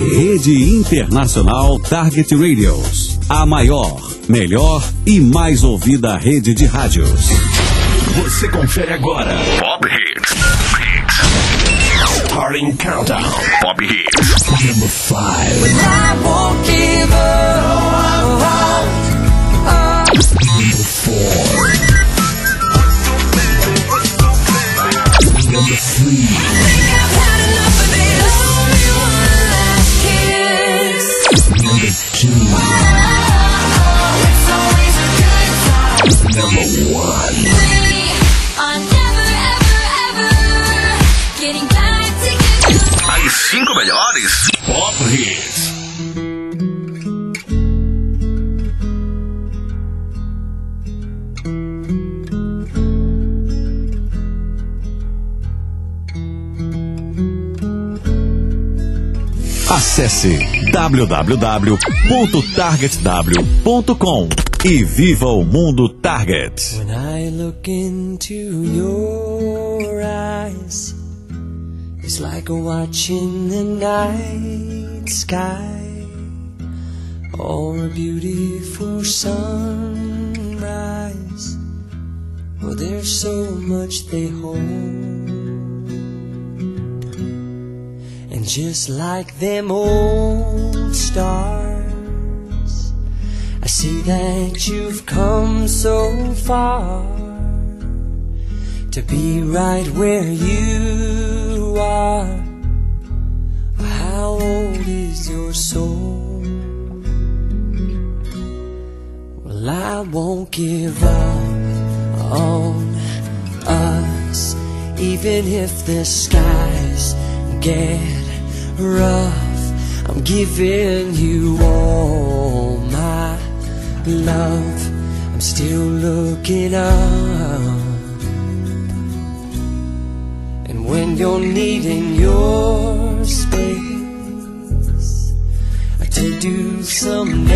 Rede Internacional Target Radios. A maior, melhor e mais ouvida rede de rádios. Você confere agora Pop Hits. Starting Countdown. Pop Hits. Number 5. I won't give up. Number 4. Number 3. I've had enough of it. Only one last kiss. Number 2. It's always a good time. Number 1. We are never, ever, ever getting back together. As 5 melhores Pop Hits. Acesse www.targetw.com e viva o mundo Target. When I look into your eyes, it's like watching the night sky or a beautiful sunrise. Oh, there's so much they hold. And just like them old stars, I see that you've come so far to be right where you are. How old is your soul? Well, I won't give up on us, even if the skies get rough. I'm giving you all my love. I'm still looking up. And when you're needing your space to do some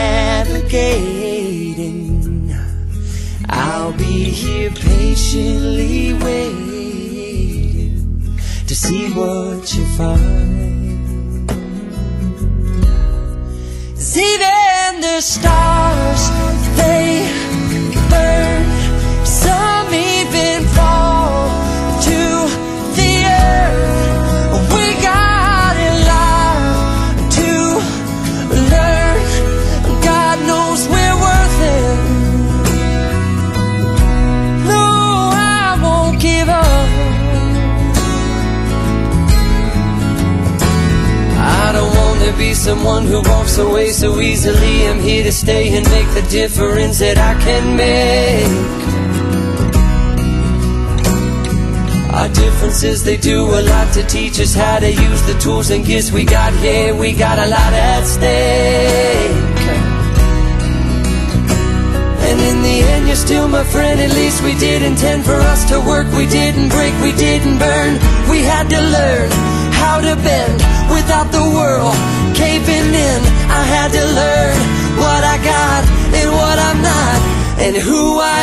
navigating, I'll be here patiently waiting to see what you find. 'Cause even the stars, they burn. Some even fall to the earth. We got a lot to learn. God knows we're worth it. No, I won't give up. I don't want to be someone who walks away so easily. I'm here to stay and make the difference that I can make. Our differences, they do a lot to teach us how to use the tools and gifts we got here. We got a lot at stake. And in the end, you're still my friend. At least we did intend for us to work. We didn't break, we didn't burn. We had to learn how to bend without the world caving in. I had to learn what I got and what I'm not, and who I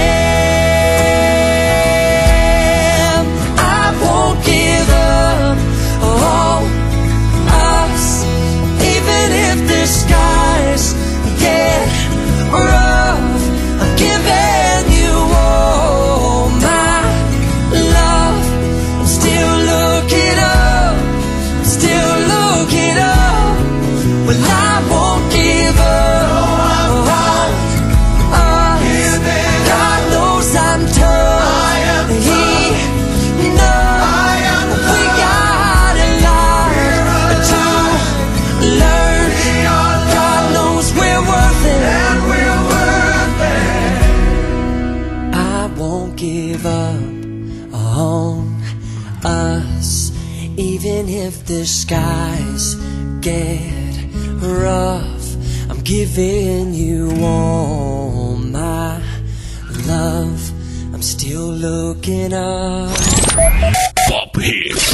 am. I won't give up on us, even if the skies get rough. I'm giving you all my love. I'm still looking up, still looking up. Well, I won't give up on us. God knows I'm tough. He knows we got a lot to learn. God knows we're worth it. I won't give up on us, even if the skies get rough. I'm giving you all my love. I'm still looking up. Pop Hits.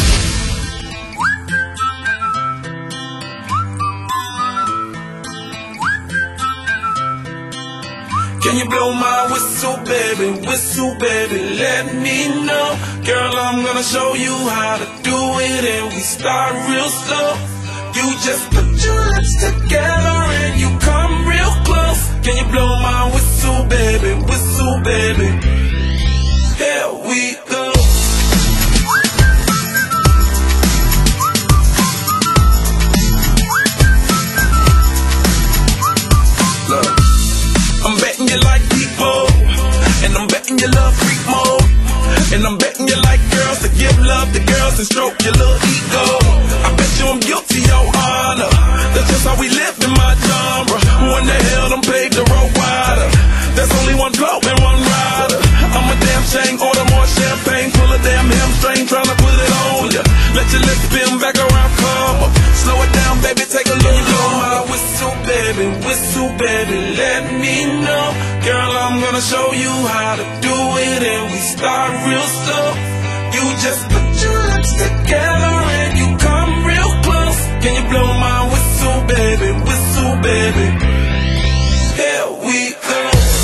Can you blow my whistle, baby, let me know. Girl, I'm gonna show you how to do it, and we start real slow. You just put your lips together and you come real close. Can you blow my whistle, baby? Whistle, baby. Here we go. Look, I'm betting you like people, and I'm betting you love freak mode, and I'm betting you like girls to give love to girls and stroke your little ego. I bet you I'm guilty, your honor. That's just how we live in my genre. Who in the hell done paved the road wider? There's only one blow and one rider. I'm a damn shame, order more champagne, pull a damn hamstring, tryna put it on ya. Let your lips spin back around, come up. Slow it down, baby, take a look. Blow my whistle, baby, let me know. Girl, I'm gonna show you how to do it, and we start real slow. You just put your lips together and you come real close. Can you blow my whistle, baby? Here we go.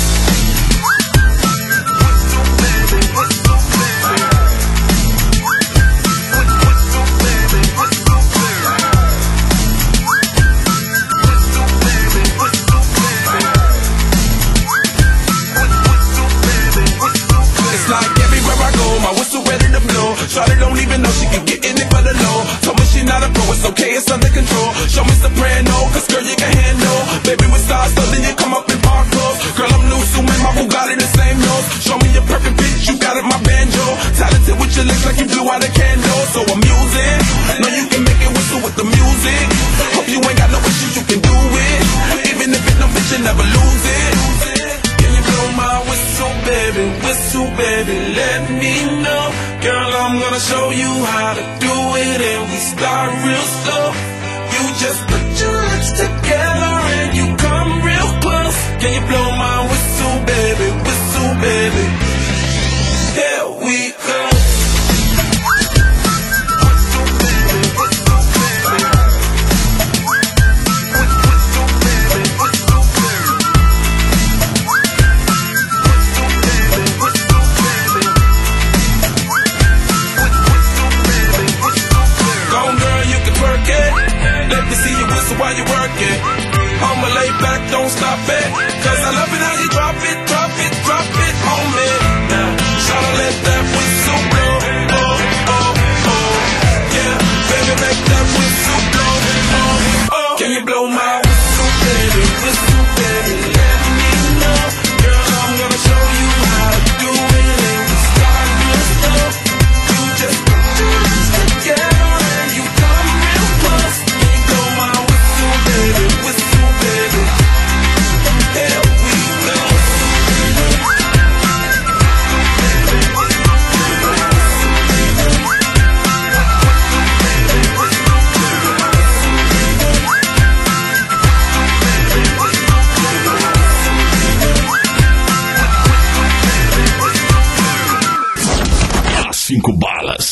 Shawty don't even know she can get in it for the low. Told me she not a pro, it's okay, it's under control. Show me soprano, cause girl you can handle. Baby with stars, so then you come up in park clothes. Girl I'm new, so man, my Bugatti the same nose. Show me your perfect pitch, you got it, my banjo. Talented with your lips like you blew out a candle. So I'm using, know you can make it whistle with the music. Hope you ain't got no issues, you can do it. Even if it's no bitch, you never lose it. Can you blow my whistle, baby, let me know. Girl, I'm gonna show you how to do it, and we start real slow. You just put your lips together and you come real close. Can you blow my whistle, baby? Here we go. Let me see you whistle while you work it. I'ma lay back, don't stop it. Cause I love it how you drop it on me. Now, tryna let that whistle blow. Oh, oh, oh. Yeah, baby, make that whistle blow. Oh, oh. Can you blow my whistle, baby? Let me know. Girl, I'm gonna show you how to do it, and we start real slow. You just put your lips together and you come real close. Baby, here we go. Cinco balas.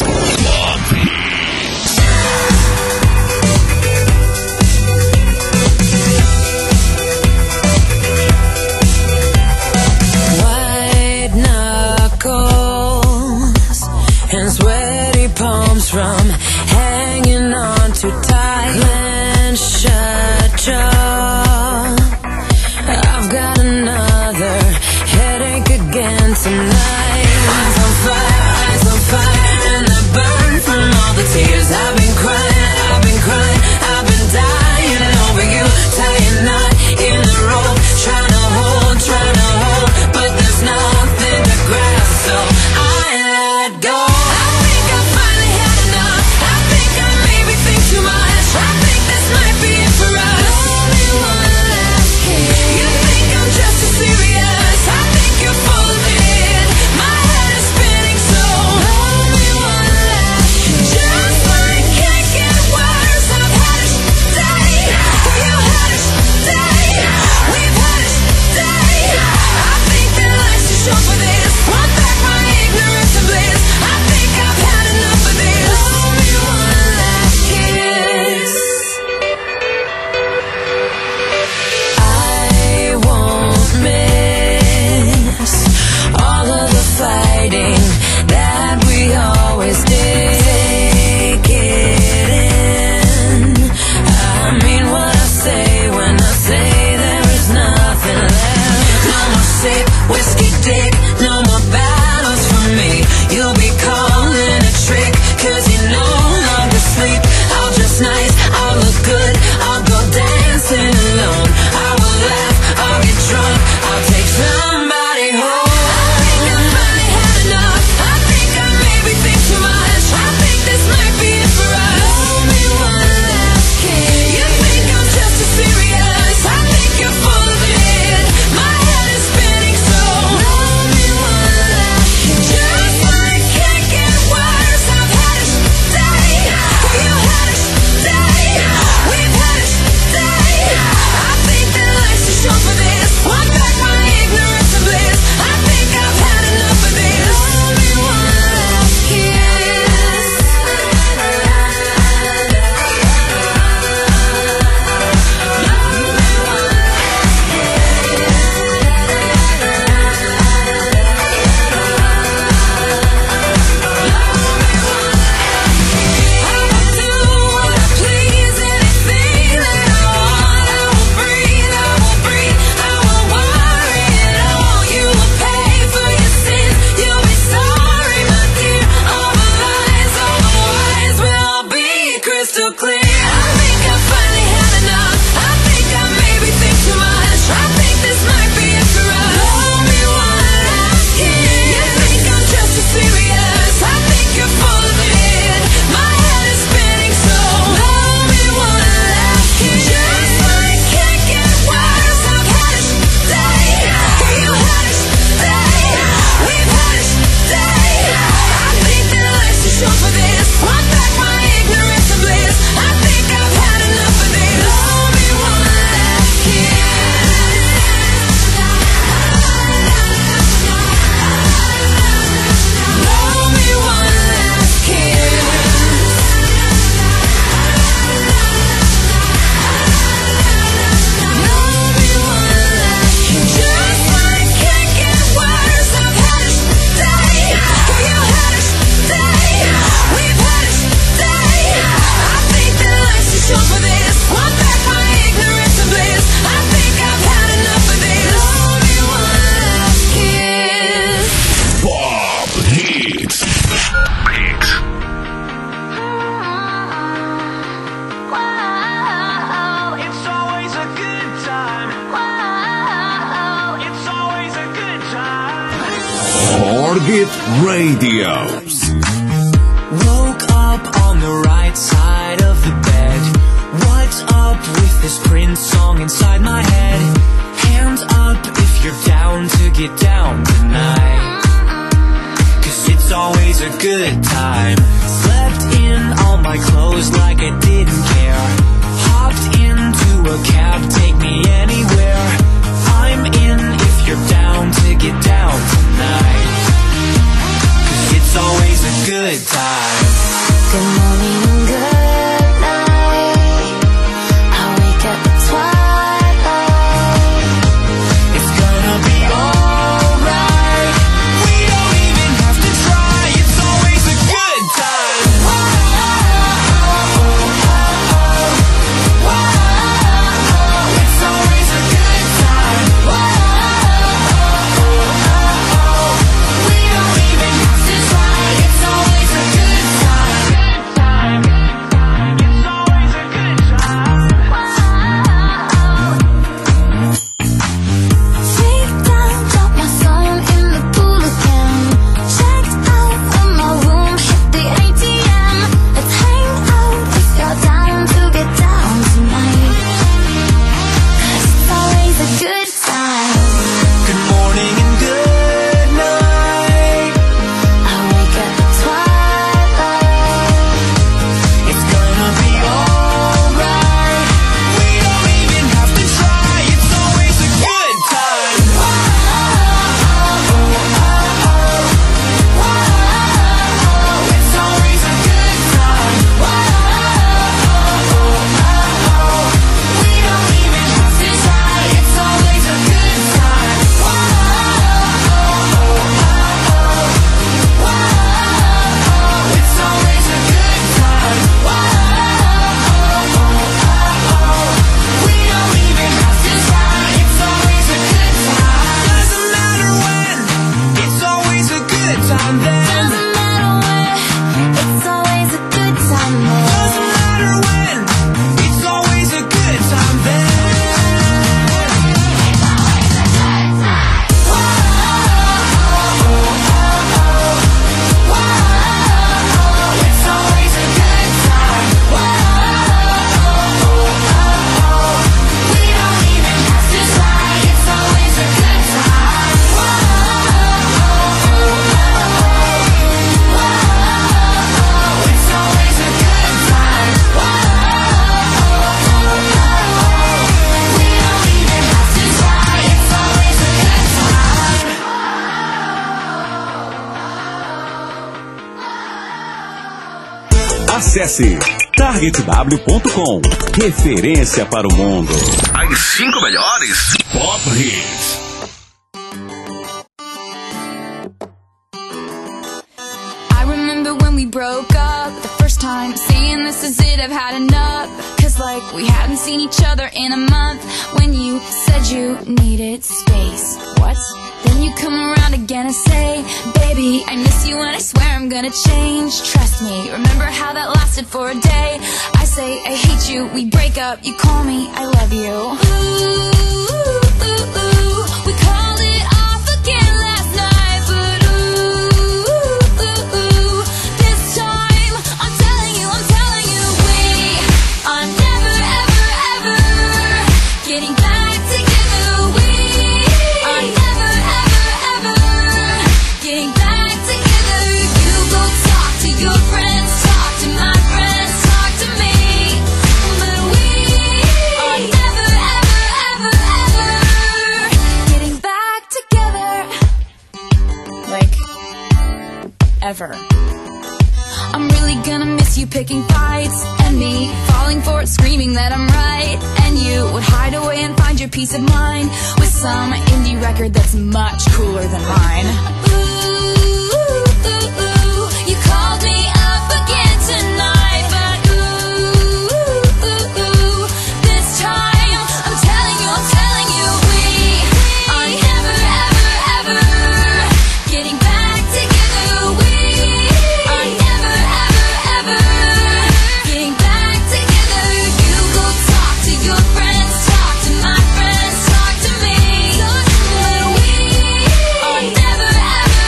White knuckles and sweaty palms from hanging on too tight. Clenched shut jaw. I've got another headache again tonight. Eyes on fire, and I burn from all the tears I've been crying, I've been dying over you, tying knot in the rope, trying to hold, but there's nothing to grasp, so I let go. I think I finally had enough. Hit Radios. Woke up on the right side of the bed. What's up with this Prince song inside my head? Hands up if you're down to get down tonight. 'Cause it's always a good time. Slept in all my clothes like I didn't care. Hopped into a cab, take me anywhere. I'm in if you're down to get down tonight. 'Cause it's always a good time. Good morning and good night. I wake up at twilight. It's gonna be alright. We don't even have to try. It's always a good time. It's always a good time. We don't even have to try. It's always a good time. It's always a good time. Freaked out, dropped my phone in the pool again. Checked out of my room, hit the ATM. Let's hang out if you're down to get down tonight. 'Cause it's always a good time. Good morning and good night. I wake up at twilight. It's gonna be alright. We don't even have to try. It's always a good time. It's always a good time. We don't even have to try. It's always a good time. It's always a good time. We don't even have to try. It's always a good time. Doesn't matter when. It's always a good time then. Doesn't matter when, it's always a good time then. Doesn't matter when. It's always a good time then. It's always a good time. We don't even have to try. It's always a good time. It's always a good time. We don't even have to try. It's always a good time. Acesse targetw.com. Referência para o mundo. As 5 melhores Pop Hits. I remember when we broke up the first time, saying this is it, I've had enough. Cause like we hadn't seen each other in a month. When you said you needed space. What? Then you come around again and say, baby, I miss you and I swear I'm gonna change. Trust me, remember how that lasted for a day. I say I hate you, we break up, you call me, I love you. Ooh, we called it off again last night. But ooh, this time I'm telling you, we are never, ever, ever getting back together. We are never, ever, ever getting back together. You go talk to your friends, talk to my friends, talk to me. But we are never, ever, ever, ever getting back together. Like, ever. I'm really gonna miss you picking fights, and me falling for it, screaming that I'm right. And you would hide away and find your peace of mind with some indie record that's much cooler than mine. Ooh, you called me up again tonight. But ooh, this time I'm telling you, we are never, ever, ever getting back together. We are never, ever, ever getting back together. You go talk to your friends, talk to my friends, talk to me. But we are never, ever,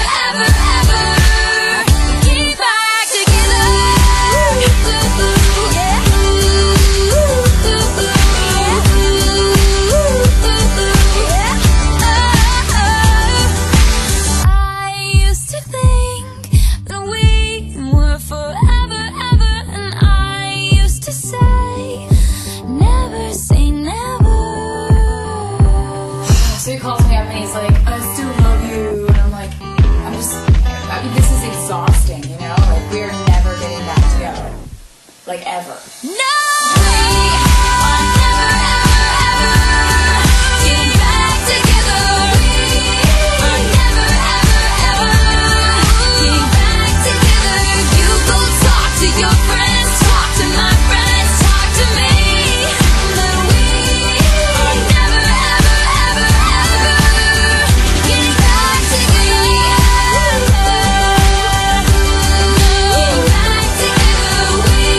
like ever. No! I'll never, ever, ever get back together. I'll never, ever, ever get back together. You go talk to your friends, talk to my friends, talk to me. But we are never, ever, ever, ever getting back together. Getting back together.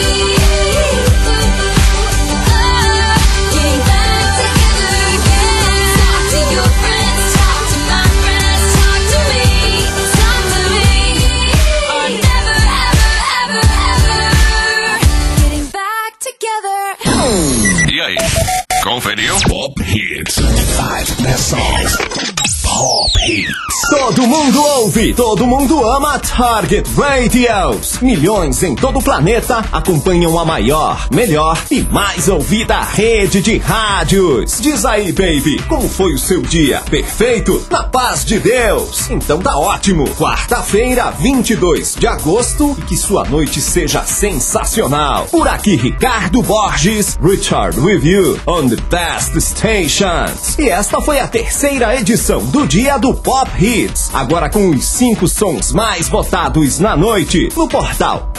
Getting back together. Talk to your friends, talk to my friends, talk to me, talk to me. Are never, ever, ever getting back together. E aí, conferiu? Pop Hits. 5 best songs. Pop Hits. Todo mundo ouve, todo mundo ama Target Radios. Milhões em todo o planeta acompanham a maior, melhor e mais ouvida rede de rádios. Diz aí, baby, como foi o seu dia? Perfeito? Na paz de Deus? Então tá ótimo. Quarta-feira, 22 de agosto, e que sua noite seja sensacional. Por aqui, Ricardo Borges, Richard with you on the best stations. E esta foi a terceira edição do Dia do Pop Hits. Agora com os 5 sons mais votados na noite no portal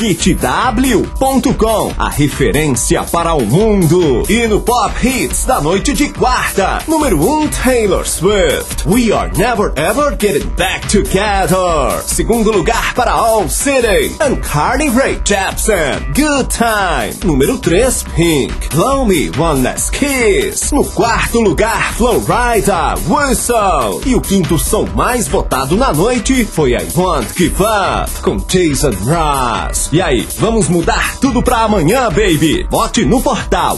targetw.com, a referência para o mundo. E no Pop Hits da noite de quarta, número 1, Taylor Swift, We Are Never Ever Getting Back Together. Segundo lugar para All City and Carly Rae Jepsen, Good Time. Número 3, Pink, Blow Me One Last Kiss. No quarto lugar, Florida, Whistle. E o quinto som mais votado na noite foi I Won't Give Up, com Jason Mraz. E aí, vamos mudar tudo pra amanhã, baby? Bote no portal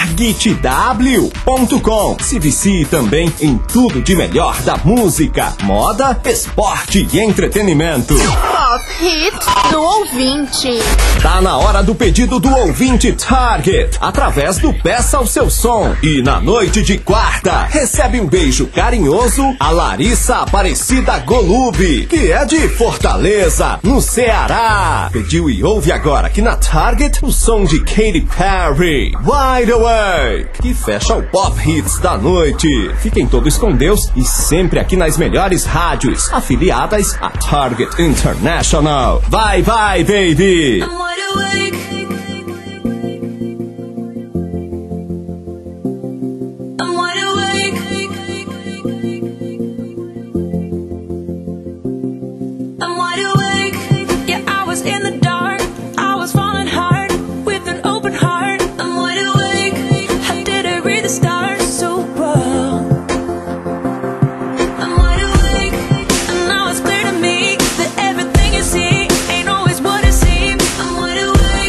targetw.com. Se vicie também em tudo de melhor da música, moda, esporte e entretenimento. Pop Hits do ouvinte. Tá na hora do pedido do ouvinte Target, através do Peça o Seu Som. E na noite de quarta, recebe um beijo carinhoso a Larissa Aparecida Golub, que é de Fortaleza, no Ceará. Pediu e ouve agora aqui na Target o som de Katy Perry, Wide Awake, que fecha o Pop Hits da noite. Fiquem todos com Deus e sempre aqui nas melhores rádios afiliadas a Target International. Bye bye, baby! I'm wide awake. I'm wide awake. I'm wide awake. Yeah, I was in the dark. I was falling hard with an open heart. I'm wide awake. I didn't read the stars so well. I'm wide awake, and now it's clear to me that everything you see ain't always what it seems. I'm wide awake.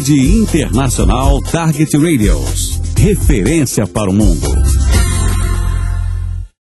Rede Internacional Target Radios. Referência para o mundo.